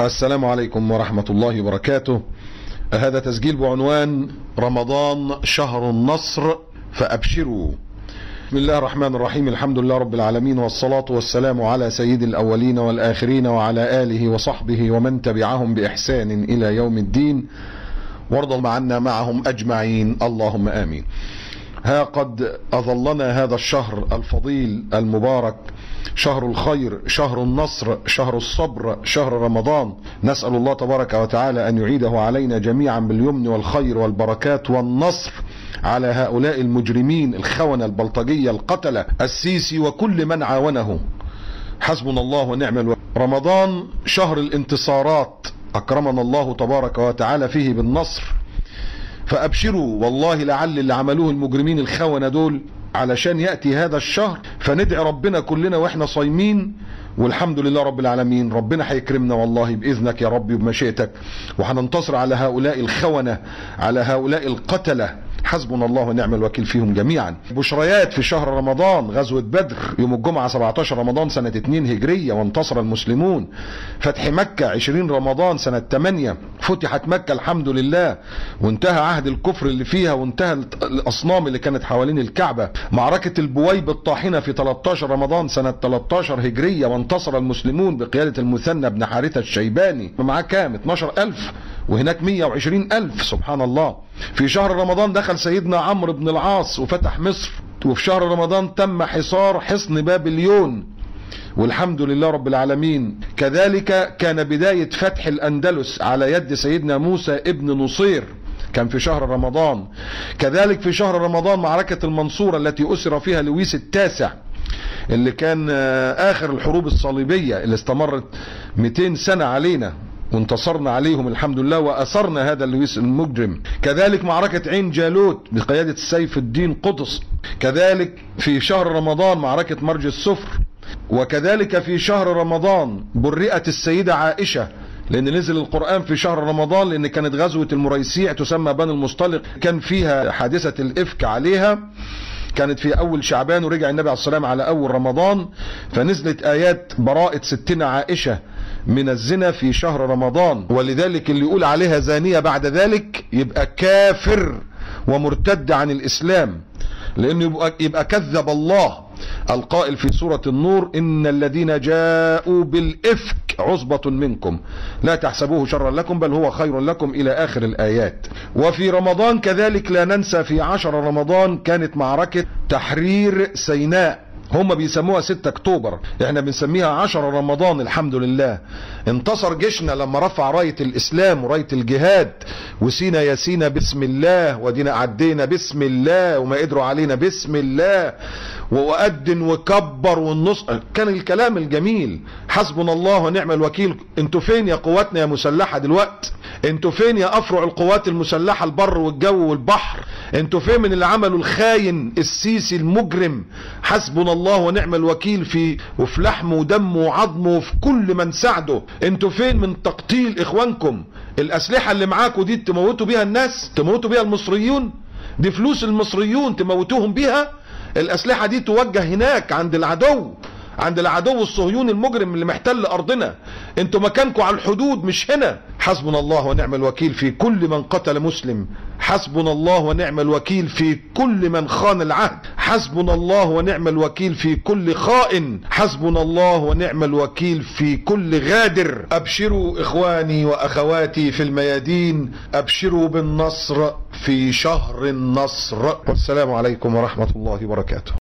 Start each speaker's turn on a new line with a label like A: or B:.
A: السلام عليكم ورحمة الله وبركاته. هذا تسجيل بعنوان رمضان شهر النصر فأبشروا. بسم الله الرحمن الرحيم، الحمد لله رب العالمين، والصلاة والسلام على سيد الأولين والآخرين وعلى آله وصحبه ومن تبعهم بإحسان إلى يوم الدين، وارض عنا معهم أجمعين اللهم آمين. ها قد أظلنا هذا الشهر الفضيل المبارك، شهر الخير، شهر النصر، شهر الصبر، شهر رمضان. نسأل الله تبارك وتعالى أن يعيده علينا جميعا باليمن والخير والبركات والنصر على هؤلاء المجرمين الخونة البلطجية القتلة السيسي وكل من عاونه. حسبنا الله ونعم الوكيل. رمضان شهر الانتصارات، أكرمنا الله تبارك وتعالى فيه بالنصر، فأبشروا والله لعل اللي عملوه المجرمين الخونة دول علشان يأتي هذا الشهر، فندعي ربنا كلنا واحنا صايمين، والحمد لله رب العالمين. ربنا هيكرمنا والله بإذنك يا رب وبمشيئتك، وهننتصر على هؤلاء الخونة، على هؤلاء القتلة. حسبنا الله ونعم الوكيل فيهم جميعا. بشريات في شهر رمضان: غزوة بدر يوم الجمعة 17 رمضان سنة 2 هجرية وانتصر المسلمون. فتح مكة 20 رمضان سنة 8 فتحت مكة الحمد لله، وانتهى عهد الكفر اللي فيها، وانتهى الأصنام اللي كانت حوالين الكعبة. معركة البويب الطاحنة في 13 رمضان سنة 13 هجرية وانتصر المسلمون بقيادة المثنى بن حارثة الشيباني. معاه كام؟ 12,000 وهناك 120,000. سبحان الله. في شهر رمضان دخل سيدنا عمرو بن العاص وفتح مصر، وفي شهر رمضان تم حصار حصن بابليون، والحمد لله رب العالمين. كذلك كان بداية فتح الأندلس على يد سيدنا موسى ابن نصير، كان في شهر رمضان. كذلك في شهر رمضان معركة المنصورة التي أسر فيها لويس التاسع، اللي كان آخر الحروب الصليبية اللي استمرت 200 سنة علينا، وانتصرنا عليهم الحمد لله وأسرنا هذا اللويس المجرم. كذلك معركة عين جالوت بقيادة سيف الدين قطز. كذلك في شهر رمضان معركة مرج السفر. وكذلك في شهر رمضان برئت السيدة عائشة، لأن نزل القرآن في شهر رمضان، لأن كانت غزوة المريسيع تسمى بني المصطلق، كان فيها حادثة الإفك عليها، كانت في أول شعبان، ورجع النبي عليه السلام على أول رمضان، فنزلت آيات براءة ستنا عائشة من الزنا في شهر رمضان. ولذلك اللي يقول عليها زانية بعد ذلك يبقى كافر ومرتد عن الإسلام، لأنه يبقى كذب الله القائل في سورة النور: إن الذين جاءوا بالإفك عصبة منكم لا تحسبوه شرا لكم بل هو خير لكم، إلى آخر الآيات. وفي رمضان كذلك لا ننسى في 10 رمضان كانت معركة تحرير سيناء، هم بيسموها 6 اكتوبر، احنا بنسميها 10 رمضان. الحمد لله انتصر جيشنا لما رفع راية الاسلام وراية الجهاد، وسينا يا سينا بسم الله، ودينا عدينا بسم الله، وما قدروا علينا بسم الله، وأدن وكبر والنص، كان الكلام الجميل. حسبنا الله ونعم الوكيل. انتوا فين يا قواتنا يا مسلحة دلوقتي؟ انتوا فين يا افرع القوات المسلحة البر والجو والبحر؟ انتوا فين من اللي عملوا الخاين السيسي المجرم؟ حسبنا الله ونعم الوكيل وفي لحمه ودمه وعظمه وفي كل من ساعده. انتوا فين من تقتيل اخوانكم؟ الاسلحة اللي معاكم دي تموتوا بيها الناس، تموتوا بيها المصريون، دي فلوس المصريون تموتوهم بيها. الاسلحة دي توجه هناك عند العدو، عند العدو الصهيوني المجرم اللي محتل ارضنا. انتوا مكانكم على الحدود مش هنا. حسبنا الله ونعم الوكيل في كل من قتل مسلم، حسبنا الله ونعم الوكيل في كل من خان العهد، حسبنا الله ونعم الوكيل في كل خائن، حسبنا الله ونعم الوكيل في كل غادر. ابشروا اخواني واخواتي في الميادين، ابشروا بالنصر في شهر النصر. والسلام عليكم ورحمة الله وبركاته.